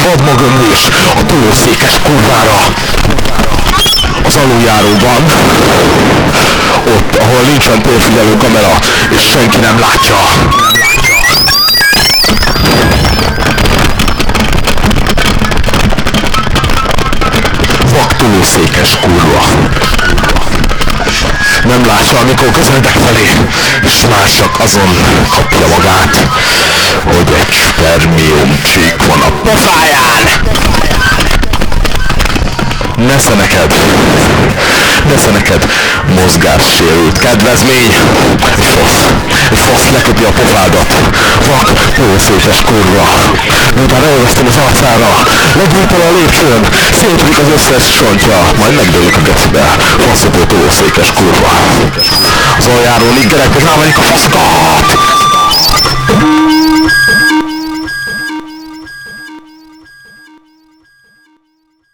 vadmagömlés a tolószékes kurvára. Az aluljáróban, ott, ahol nincsen térfigyelő kamera, és senki nem látja. Vaktolószékes kurva. Nem látja, amikor közeledek felé, és már csak azon kapja magát, hogy egy spermiumcsík van a pofáján. Nesze neked mozgássérült kedvezmény. Egy fasz leköpi a pofádat. Vak, tolószékes kurva. Miután elvesztem az arcára, legyújtom a lépcsőn, szétlik az összes csontja, majd megdőlök a gecibe. Faszopó tolószékes kurva. Az aljáról liggerek, hogy rámenik a faszokat!